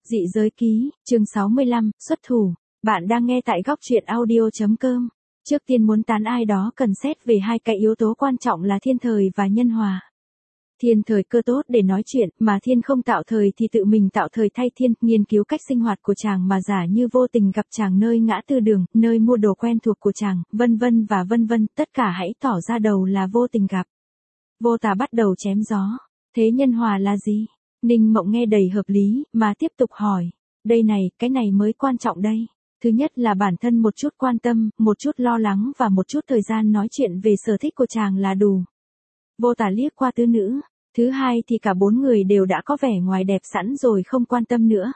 Dị giới ký, chương 65, xuất thủ. Bạn đang nghe tại góc truyện audio.com. Trước tiên muốn tán ai đó cần xét về hai cái yếu tố quan trọng là thiên thời và nhân hòa. Thiên thời cơ tốt để nói chuyện, mà thiên không tạo thời thì tự mình tạo thời thay thiên, nghiên cứu cách sinh hoạt của chàng mà giả như vô tình gặp chàng nơi ngã tư đường, nơi mua đồ quen thuộc của chàng, vân vân và vân vân, tất cả hãy tỏ ra đầu là vô tình gặp. Vô tà bắt đầu chém gió. Thế nhân hòa là gì? Ninh Mộng nghe đầy hợp lý, mà tiếp tục hỏi. Đây này, cái này mới quan trọng đây. Thứ nhất là bản thân một chút quan tâm, một chút lo lắng và một chút thời gian nói chuyện về sở thích của chàng là đủ. Vô tà liếc qua tứ nữ. Thứ hai thì cả bốn người đều đã có vẻ ngoài đẹp sẵn rồi không quan tâm nữa.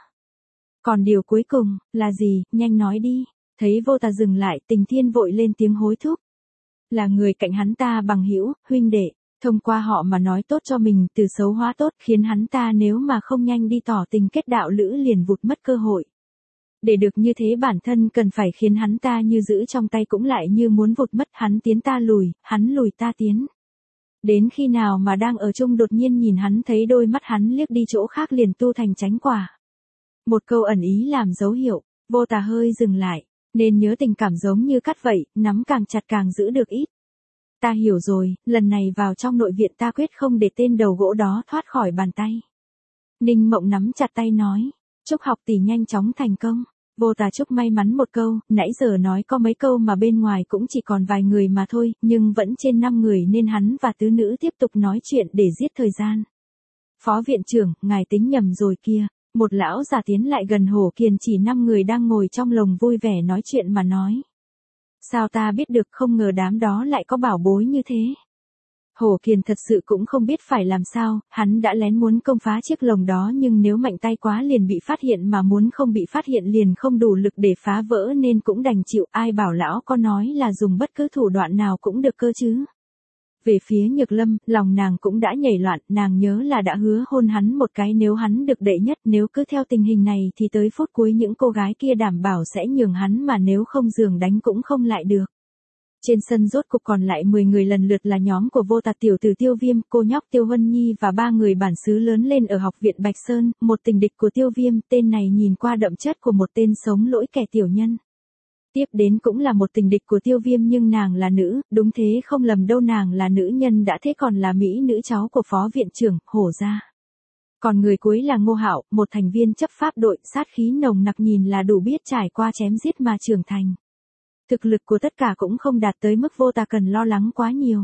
Còn điều cuối cùng, là gì, nhanh nói đi. Thấy vô tà dừng lại, Tình Thiên vội lên tiếng hối thúc. Là người cạnh hắn ta bằng hữu, huynh đệ. Thông qua họ mà nói tốt cho mình, từ xấu hóa tốt, khiến hắn ta nếu mà không nhanh đi tỏ tình kết đạo lữ liền vụt mất cơ hội. Để được như thế bản thân cần phải khiến hắn ta như giữ trong tay cũng lại như muốn vụt mất, hắn tiến ta lùi, hắn lùi ta tiến. Đến khi nào mà đang ở chung đột nhiên nhìn hắn thấy đôi mắt hắn liếc đi chỗ khác liền tu thành tránh quả. Một câu ẩn ý làm dấu hiệu, vô tà hơi dừng lại, nên nhớ tình cảm giống như cắt vậy, nắm càng chặt càng giữ được ít. Ta hiểu rồi, lần này vào trong nội viện ta quyết không để tên đầu gỗ đó thoát khỏi bàn tay. Ninh Mộng nắm chặt tay nói, chúc học tỷ nhanh chóng thành công. Vô tà chúc may mắn một câu, nãy giờ nói có mấy câu mà bên ngoài cũng chỉ còn vài người mà thôi, nhưng vẫn trên 5 người nên hắn và tứ nữ tiếp tục nói chuyện để giết thời gian. Phó viện trưởng, ngài tính nhầm rồi kia. Một lão già tiến lại gần Hổ Kiền chỉ 5 người đang ngồi trong lồng vui vẻ nói chuyện mà nói. Sao ta biết được, không ngờ đám đó lại có bảo bối như thế. Hổ Kiền thật sự cũng không biết phải làm sao, hắn đã lén muốn công phá chiếc lồng đó nhưng nếu mạnh tay quá liền bị phát hiện, mà muốn không bị phát hiện liền không đủ lực để phá vỡ nên cũng đành chịu. Ai bảo lão có nói là dùng bất cứ thủ đoạn nào cũng được cơ chứ. Về phía Nhược Lâm, lòng nàng cũng đã nhảy loạn, nàng nhớ là đã hứa hôn hắn một cái nếu hắn được đệ nhất, nếu cứ theo tình hình này thì tới phút cuối những cô gái kia đảm bảo sẽ nhường hắn, mà nếu không giường đánh cũng không lại được. Trên sân rốt cục còn lại 10 người lần lượt là nhóm của Vô Tà, tiểu tử Tiêu Viêm, cô nhóc Tiêu Huân Nhi và 3 người bản xứ lớn lên ở học viện Bạch Sơn, một tình địch của Tiêu Viêm, tên này nhìn qua đậm chất của một tên sống lỗi kẻ tiểu nhân. Tiếp đến cũng là một tình địch của Tiêu Viêm nhưng nàng là nữ, đúng thế không lầm đâu, nàng là nữ nhân đã thế còn là mỹ nữ cháu của phó viện trưởng, Hổ gia. Còn người cuối là Ngô Hạo, một thành viên chấp pháp đội, sát khí nồng nặc nhìn là đủ biết trải qua chém giết mà trưởng thành. Thực lực của tất cả cũng không đạt tới mức Vô Tà cần lo lắng quá nhiều.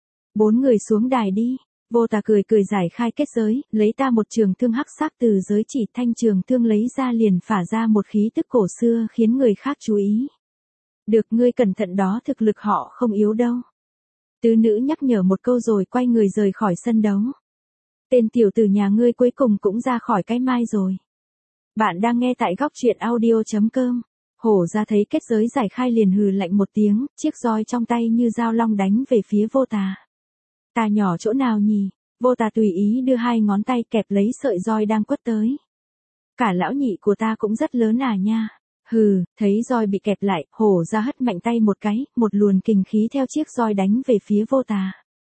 4 người xuống đài đi. Vô Tà cười cười giải khai kết giới, lấy ta một trường thương hắc sắc từ giới chỉ, thanh trường thương lấy ra liền phả ra một khí tức cổ xưa khiến người khác chú ý. Được, ngươi cẩn thận đó, thực lực họ không yếu đâu. Tứ nữ nhắc nhở một câu rồi quay người rời khỏi sân đấu. Tên tiểu tử nhà ngươi cuối cùng cũng ra khỏi cái mai rồi. Bạn đang nghe tại góc truyện audio.com. Hổ ra thấy kết giới giải khai liền hừ lạnh một tiếng, chiếc roi trong tay như dao long đánh về phía Vô Tà. Ta nhỏ chỗ nào nhỉ? Vô Tà tùy ý đưa 2 ngón tay kẹp lấy sợi roi đang quất tới. Cả lão nhị của ta cũng rất lớn à nha. Hừ, thấy roi bị kẹp lại, Hổ ra hất mạnh tay một cái, một luồn kình khí theo chiếc roi đánh về phía Vô Tà.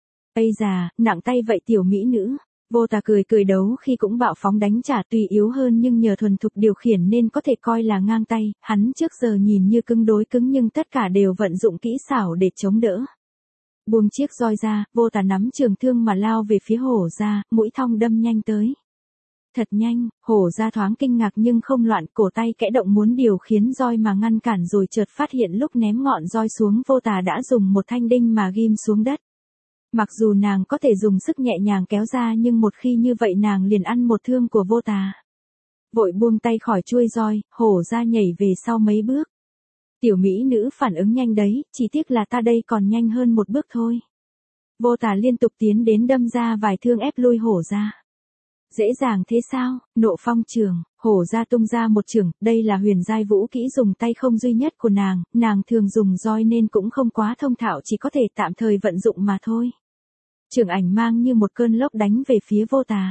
Ây già, nặng tay vậy tiểu mỹ nữ. Vô Tà cười cười đấu khi cũng bạo phóng đánh trả, tuy yếu hơn nhưng nhờ thuần thục điều khiển nên có thể coi là ngang tay, hắn trước giờ nhìn như cứng đối cứng nhưng tất cả đều vận dụng kỹ xảo để chống đỡ. Buông chiếc roi ra, Vô Tà nắm trường thương mà lao về phía Hổ ra, mũi thong đâm nhanh tới. Thật nhanh, Hổ ra thoáng kinh ngạc nhưng không loạn, cổ tay kẽ động muốn điều khiển roi mà ngăn cản rồi chợt phát hiện lúc ném ngọn roi xuống Vô Tà đã dùng một thanh đinh mà ghim xuống đất. Mặc dù nàng có thể dùng sức nhẹ nhàng kéo ra nhưng một khi như vậy nàng liền ăn một thương của Vô Tà. Vội buông tay khỏi chuôi roi, Hổ ra nhảy về sau mấy bước. Tiểu mỹ nữ phản ứng nhanh đấy, chỉ tiếc là ta đây còn nhanh hơn một bước thôi. Vô Tà liên tục tiến đến đâm ra vài thương ép lui Hổ ra. Dễ dàng thế sao? Nộ phong trường, Hổ ra tung ra một chưởng, đây là huyền giai vũ kỹ dùng tay không duy nhất của nàng thường dùng roi nên cũng không quá thông thạo, chỉ có thể tạm thời vận dụng mà thôi. Chưởng ảnh mang như một cơn lốc đánh về phía Vô Tà.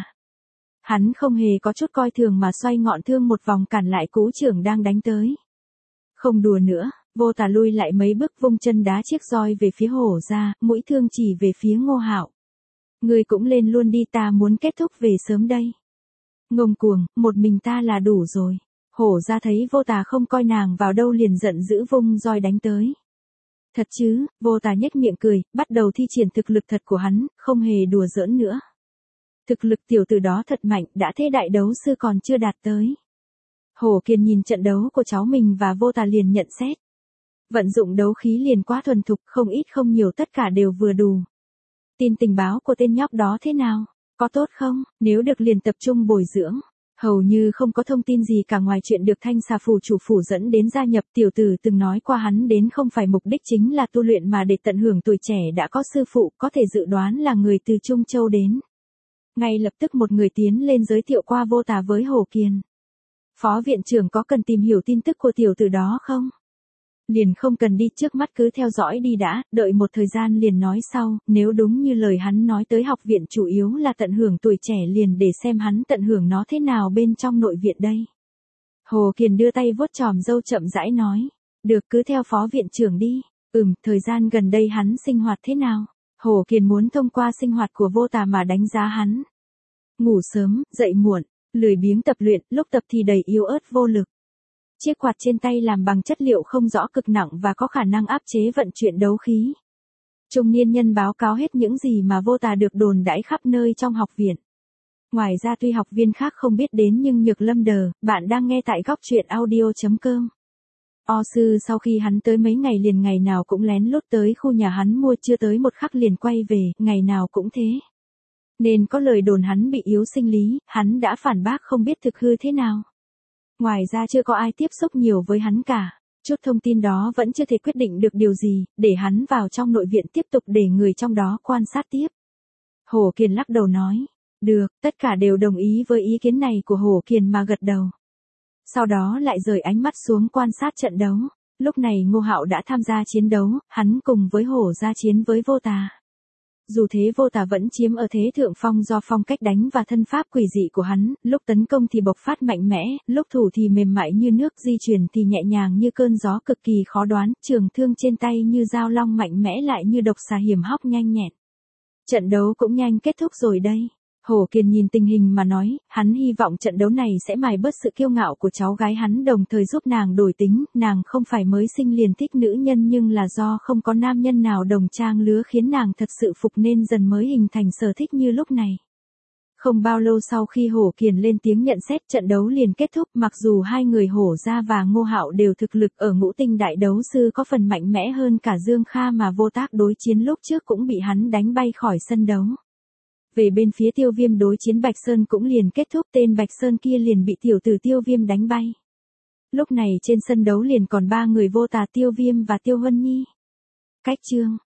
Hắn không hề có chút coi thường mà xoay ngọn thương một vòng cản lại cú chưởng đang đánh tới. Không đùa nữa, Vô Tà lui lại mấy bước vung chân đá chiếc roi về phía Hổ ra, mũi thương chỉ về phía Ngô Hạo. Ngươi cũng lên luôn đi, ta muốn kết thúc về sớm đây. Ngông cuồng, một mình ta là đủ rồi. Hổ ra thấy Vô Tà không coi nàng vào đâu liền giận dữ vung roi đánh tới. Thật chứ, Vô Tà nhếch miệng cười, bắt đầu thi triển thực lực thật của hắn, không hề đùa giỡn nữa. Thực lực tiểu tử đó thật mạnh, đã thế đại đấu sư còn chưa đạt tới. Hổ Kiền nhìn trận đấu của cháu mình và Vô Tà liền nhận xét. Vận dụng đấu khí liền quá thuần thục, không ít không nhiều tất cả đều vừa đủ. Tin tình báo của tên nhóc đó thế nào? Có tốt không? Nếu được liền tập trung bồi dưỡng. Hầu như không có thông tin gì cả ngoài chuyện được Thanh Xà phủ chủ phủ dẫn đến gia nhập. Tiểu tử từng nói qua hắn đến không phải mục đích chính là tu luyện mà để tận hưởng tuổi trẻ đã có sư phụ, có thể dự đoán là người từ Trung Châu đến. Ngay lập tức một người tiến lên giới thiệu qua Vô Tà với Hổ Kiền. Phó viện trưởng có cần tìm hiểu tin tức của tiểu tử đó không? Liền không cần đi, trước mắt cứ theo dõi đi đã, đợi một thời gian liền nói sau, nếu đúng như lời hắn nói tới học viện chủ yếu là tận hưởng tuổi trẻ liền để xem hắn tận hưởng nó thế nào bên trong nội viện đây. Hồ Kiền đưa tay vuốt chòm râu chậm rãi nói, được cứ theo phó viện trưởng đi, thời gian gần đây hắn sinh hoạt thế nào? Hồ Kiền muốn thông qua sinh hoạt của Vô Tà mà đánh giá hắn. Ngủ sớm, dậy muộn, lười biếng tập luyện, lúc tập thì đầy yếu ớt vô lực. Chiếc quạt trên tay làm bằng chất liệu không rõ cực nặng và có khả năng áp chế vận chuyển đấu khí. Trung niên nhân báo cáo hết những gì mà Vô Tà được đồn đãi khắp nơi trong học viện. Ngoài ra tuy học viên khác không biết đến nhưng Nhược Lâm đờ, bạn đang nghe tại góc truyện audio.com. O sư sau khi hắn tới mấy ngày liền ngày nào cũng lén lút tới khu nhà hắn mua, chưa tới một khắc liền quay về, ngày nào cũng thế. Nên có lời đồn hắn bị yếu sinh lý, hắn đã phản bác không biết thực hư thế nào. Ngoài ra chưa có ai tiếp xúc nhiều với hắn cả. Chút thông tin đó vẫn chưa thể quyết định được điều gì, để hắn vào trong nội viện tiếp tục để người trong đó quan sát tiếp. Hổ Kiền lắc đầu nói. Được, tất cả đều đồng ý với ý kiến này của Hổ Kiền mà gật đầu. Sau đó lại rời ánh mắt xuống quan sát trận đấu. Lúc này Ngô Hạo đã tham gia chiến đấu, hắn cùng với Hổ ra chiến với Vô Tà. Dù thế Vô Tà vẫn chiếm ở thế thượng phong do phong cách đánh và thân pháp quỷ dị của hắn, lúc tấn công thì bộc phát mạnh mẽ, lúc thủ thì mềm mại như nước, di chuyển thì nhẹ nhàng như cơn gió cực kỳ khó đoán, trường thương trên tay như dao long mạnh mẽ lại như độc xà hiểm hóc nhanh nhẹn. Trận đấu cũng nhanh kết thúc rồi đây. Hổ Kiền nhìn tình hình mà nói, hắn hy vọng trận đấu này sẽ mài bớt sự kiêu ngạo của cháu gái hắn, đồng thời giúp nàng đổi tính, nàng không phải mới sinh liền thích nữ nhân nhưng là do không có nam nhân nào đồng trang lứa khiến nàng thật sự phục nên dần mới hình thành sở thích như lúc này. Không bao lâu sau khi Hổ Kiền lên tiếng nhận xét, trận đấu liền kết thúc, mặc dù hai người Hổ Gia và Ngô Hạo đều thực lực ở ngũ tinh đại đấu sư có phần mạnh mẽ hơn cả Dương Kha mà Vô Tác đối chiến lúc trước cũng bị hắn đánh bay khỏi sân đấu. Về bên phía Tiêu Viêm đối chiến Bạch Sơn cũng liền kết thúc, tên Bạch Sơn kia liền bị tiểu tử Tiêu Viêm đánh bay. Lúc này trên sân đấu liền còn ba người Vô Tà, Tiêu Viêm và Tiêu Huân Nhi. Cách chương